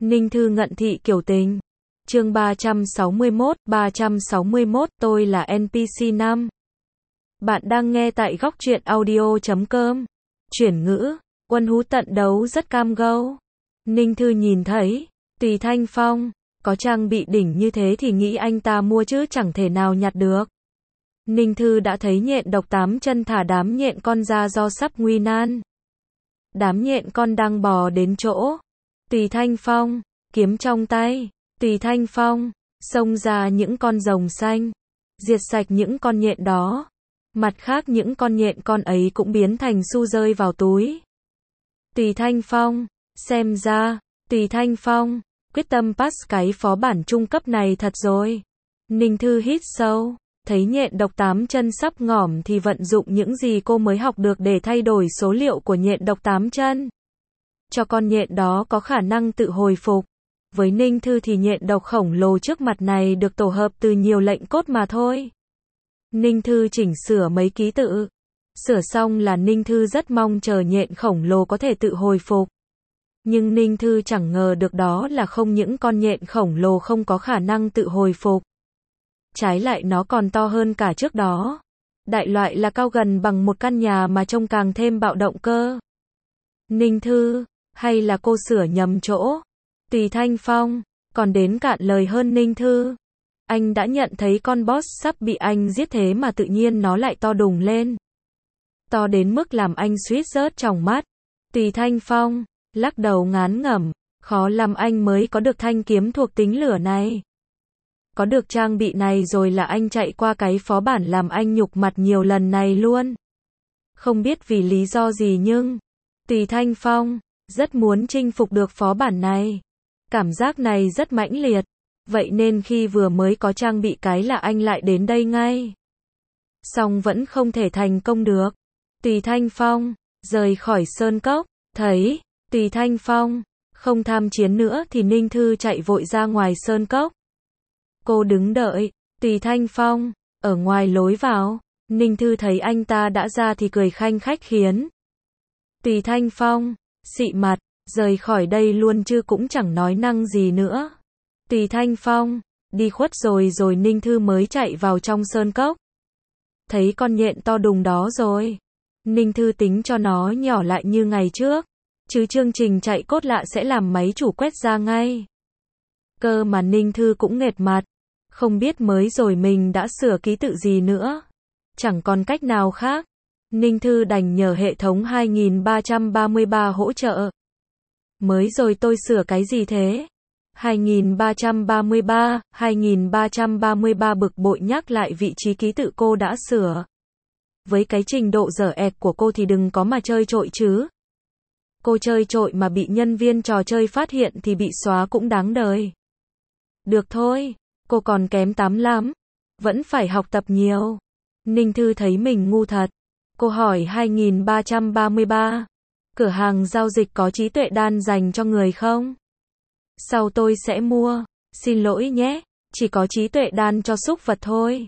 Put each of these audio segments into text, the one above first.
Ninh Thư Ngận Thị Kiểu Tình. Chương 361, tôi là NPC 5. Bạn đang nghe tại góc truyện audio.com. Chuyển ngữ, Quân Hú tận đấu rất cam go. Ninh Thư nhìn thấy, Tùy Thanh Phong, có trang bị đỉnh như thế thì nghĩ anh ta mua chứ chẳng thể nào nhặt được. Ninh Thư đã thấy nhện độc 8 chân thả đám nhện con ra do sắp nguy nan. Đám nhện con đang bò đến chỗ Tùy Thanh Phong, kiếm trong tay, Tùy Thanh Phong, xông ra những con rồng xanh, diệt sạch những con nhện đó. Mặt khác những con nhện con ấy cũng biến thành xu rơi vào túi. Tùy Thanh Phong, xem ra, Tùy Thanh Phong, quyết tâm pass cái phó bản trung cấp này thật rồi. Ninh Thư hít sâu, thấy nhện độc 8 chân sắp ngỏm thì vận dụng những gì cô mới học được để thay đổi số liệu của nhện độc 8 chân. Cho con nhện đó có khả năng tự hồi phục. Với Ninh Thư thì nhện độc khổng lồ trước mặt này được tổ hợp từ nhiều lệnh cốt mà thôi. Ninh Thư chỉnh sửa mấy ký tự. Sửa xong là Ninh Thư rất mong chờ nhện khổng lồ có thể tự hồi phục. Nhưng Ninh Thư chẳng ngờ được đó là không những con nhện khổng lồ không có khả năng tự hồi phục. Trái lại nó còn to hơn cả trước đó. Đại loại là cao gần bằng một căn nhà mà trông càng thêm bạo động cơ. Ninh Thư, hay là cô sửa nhầm chỗ? Tùy Thanh Phong, còn đến cạn lời hơn Ninh Thư. Anh đã nhận thấy con boss sắp bị anh giết thế mà tự nhiên nó lại to đùng lên. To đến mức làm anh suýt rớt tròng mắt. Tùy Thanh Phong, lắc đầu ngán ngẩm, khó lắm anh mới có được thanh kiếm thuộc tính lửa này. Có được trang bị này rồi là anh chạy qua cái phó bản làm anh nhục mặt nhiều lần này luôn. Không biết vì lý do gì nhưng Tùy Thanh Phong rất muốn chinh phục được phó bản này. Cảm giác này rất mãnh liệt. Vậy nên khi vừa mới có trang bị cái là anh lại đến đây ngay. Song vẫn không thể thành công được. Tùy Thanh Phong rời khỏi sơn cốc, thấy Tùy Thanh Phong không tham chiến nữa thì Ninh Thư chạy vội ra ngoài sơn cốc. Cô đứng đợi Tùy Thanh Phong ở ngoài lối vào. Ninh Thư thấy anh ta đã ra thì cười khanh khách khiến Tùy Thanh Phong xị mặt, rời khỏi đây luôn chứ cũng chẳng nói năng gì nữa. Tùy Thanh Phong đi khuất rồi Ninh Thư mới chạy vào trong sơn cốc. Thấy con nhện to đùng đó rồi. Ninh Thư tính cho nó nhỏ lại như ngày trước. Chứ chương trình chạy cốt lạ sẽ làm máy chủ quét ra ngay. Cơ mà Ninh Thư cũng nghệt mặt. Không biết mới rồi mình đã sửa ký tự gì nữa. Chẳng còn cách nào khác. Ninh Thư đành nhờ hệ thống 2333 hỗ trợ. Mới rồi tôi sửa cái gì thế? 2333 bực bội nhắc lại vị trí ký tự cô đã sửa. Với cái trình độ dở ẹc của cô thì đừng có mà chơi trội chứ. Cô chơi trội mà bị nhân viên trò chơi phát hiện thì bị xóa cũng đáng đời. Được thôi, cô còn kém 8 lắm. Vẫn phải học tập nhiều. Ninh Thư thấy mình ngu thật. Cô hỏi 2333. Cửa hàng giao dịch có trí tuệ đan dành cho người không? Sau tôi sẽ mua. Xin lỗi nhé, chỉ có trí tuệ đan cho súc vật thôi.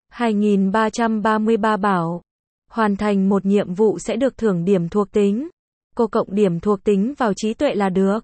2333 bảo. Hoàn thành một nhiệm vụ sẽ được thưởng điểm thuộc tính. Cô cộng điểm thuộc tính vào trí tuệ là được.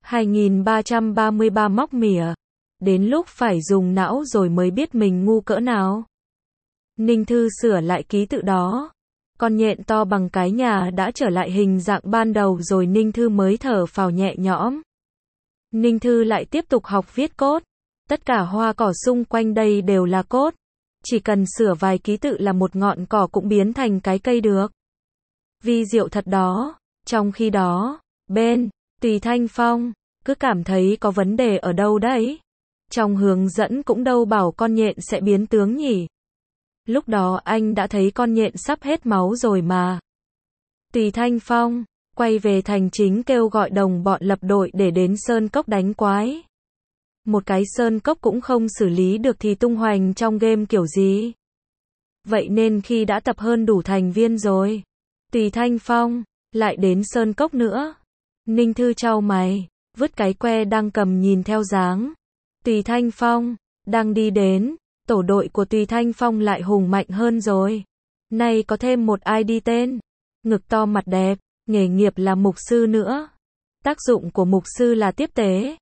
2333 móc mỉa. Đến lúc phải dùng não rồi mới biết mình ngu cỡ nào. Ninh Thư sửa lại ký tự đó. Con nhện to bằng cái nhà đã trở lại hình dạng ban đầu rồi Ninh Thư mới thở phào nhẹ nhõm. Ninh Thư lại tiếp tục học viết code. Tất cả hoa cỏ xung quanh đây đều là code. Chỉ cần sửa vài ký tự là một ngọn cỏ cũng biến thành cái cây được. Vi diệu thật đó. Trong khi đó, bên Tùy Thanh Phong cứ cảm thấy có vấn đề ở đâu đấy. Trong hướng dẫn cũng đâu bảo con nhện sẽ biến tướng nhỉ. Lúc đó anh đã thấy con nhện sắp hết máu rồi mà. Tùy Thanh Phong quay về thành chính kêu gọi đồng bọn lập đội để đến sơn cốc đánh quái. Một cái sơn cốc cũng không xử lý được thì tung hoành trong game kiểu gì. Vậy nên khi đã tập hơn đủ thành viên rồi, Tùy Thanh Phong lại đến sơn cốc nữa. Ninh Thư chau mày, vứt cái que đang cầm nhìn theo dáng Tùy Thanh Phong đang đi đến. Tổ đội của Tùy Thanh Phong lại hùng mạnh hơn rồi. Nay có thêm một ID tên. Ngực to mặt đẹp. Nghề nghiệp là mục sư nữa. Tác dụng của mục sư là tiếp tế.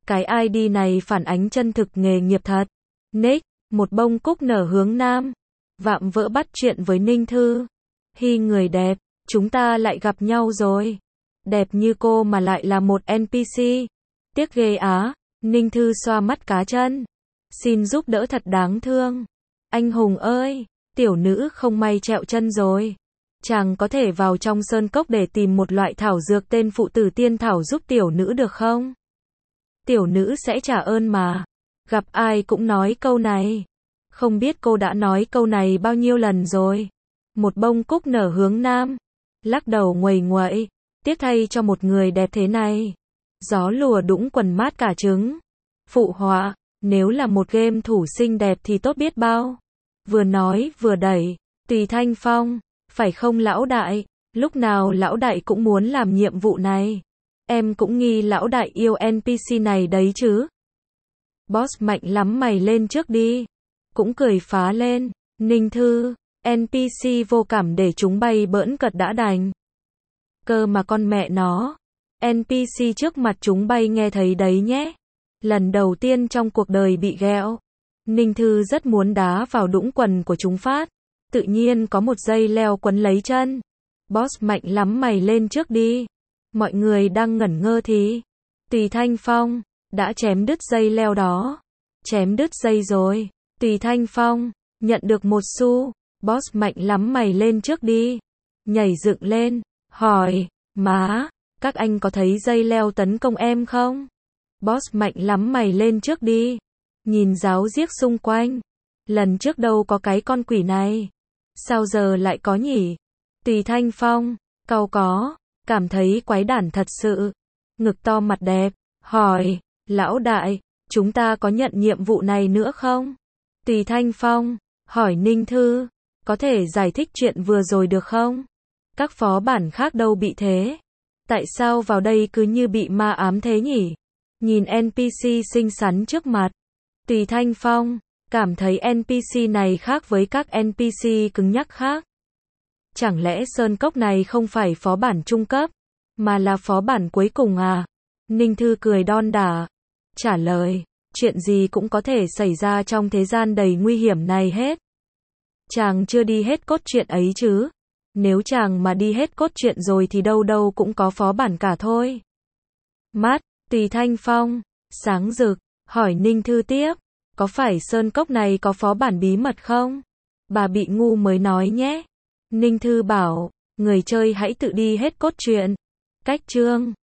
Cái ID này phản ánh chân thực nghề nghiệp thật. Nick, một bông cúc nở hướng nam. Vạm vỡ bắt chuyện với Ninh Thư. Hi người đẹp, chúng ta lại gặp nhau rồi. Đẹp như cô mà lại là một NPC. Tiếc ghê á. Ninh Thư xoa mắt cá chân. Xin giúp đỡ thật đáng thương. Anh hùng ơi, tiểu nữ không may trẹo chân rồi. Chàng có thể vào trong sơn cốc để tìm một loại thảo dược tên phụ tử tiên thảo giúp tiểu nữ được không? Tiểu nữ sẽ trả ơn mà. Gặp ai cũng nói câu này. Không biết cô đã nói câu này bao nhiêu lần rồi. Một bông cúc nở hướng nam. Lắc đầu nguầy nguậy. Tiếc thay cho một người đẹp thế này. Gió lùa đũng quần mát cả trứng. Phụ họa, nếu là một game thủ xinh đẹp thì tốt biết bao. Vừa nói vừa đẩy. Tùy Thanh Phong, phải không lão đại? Lúc nào lão đại cũng muốn làm nhiệm vụ này. Em cũng nghi lão đại yêu NPC này đấy chứ. Boss mạnh lắm mày lên trước đi. Cũng cười phá lên. Ninh Thư, NPC vô cảm để chúng bay bỡn cợt đã đành. Cơ mà con mẹ nó. NPC trước mặt chúng bay nghe thấy đấy nhé. Lần đầu tiên trong cuộc đời bị ghẹo. Ninh Thư rất muốn đá vào đũng quần của chúng phát. Tự nhiên có một dây leo quấn lấy chân. Boss mạnh lắm mày lên trước đi. Mọi người đang ngẩn ngơ thì Tùy Thanh Phong đã chém đứt dây leo đó. Chém đứt dây rồi. Tùy Thanh Phong nhận được một xu. Boss mạnh lắm mày lên trước đi. Nhảy dựng lên, hỏi, má, các anh có thấy dây leo tấn công em không? Boss mạnh lắm mày lên trước đi. Nhìn giáo diếc xung quanh. Lần trước đâu có cái con quỷ này. Sao giờ lại có nhỉ? Tùy Thanh Phong, cau có, cảm thấy quái đản thật sự. Ngực to mặt đẹp, hỏi, lão đại, chúng ta có nhận nhiệm vụ này nữa không? Tùy Thanh Phong, hỏi Ninh Thư, có thể giải thích chuyện vừa rồi được không? Các phó bản khác đâu bị thế? Tại sao vào đây cứ như bị ma ám thế nhỉ? Nhìn NPC xinh xắn trước mặt. Tùy Thanh Phong, cảm thấy NPC này khác với các NPC cứng nhắc khác. Chẳng lẽ sơn cốc này không phải phó bản trung cấp, mà là phó bản cuối cùng à? Ninh Thư cười đon đả. Trả lời, chuyện gì cũng có thể xảy ra trong thế gian đầy nguy hiểm này hết. Chàng chưa đi hết cốt truyện ấy chứ. Nếu chàng mà đi hết cốt truyện rồi thì đâu đâu cũng có phó bản cả thôi. Mắt, Tùy Thanh Phong, sáng rực, hỏi Ninh Thư tiếp. Có phải sơn cốc này có phó bản bí mật không? Bà bị ngu mới nói nhé. Ninh Thư bảo, người chơi hãy tự đi hết cốt truyện. Cách chương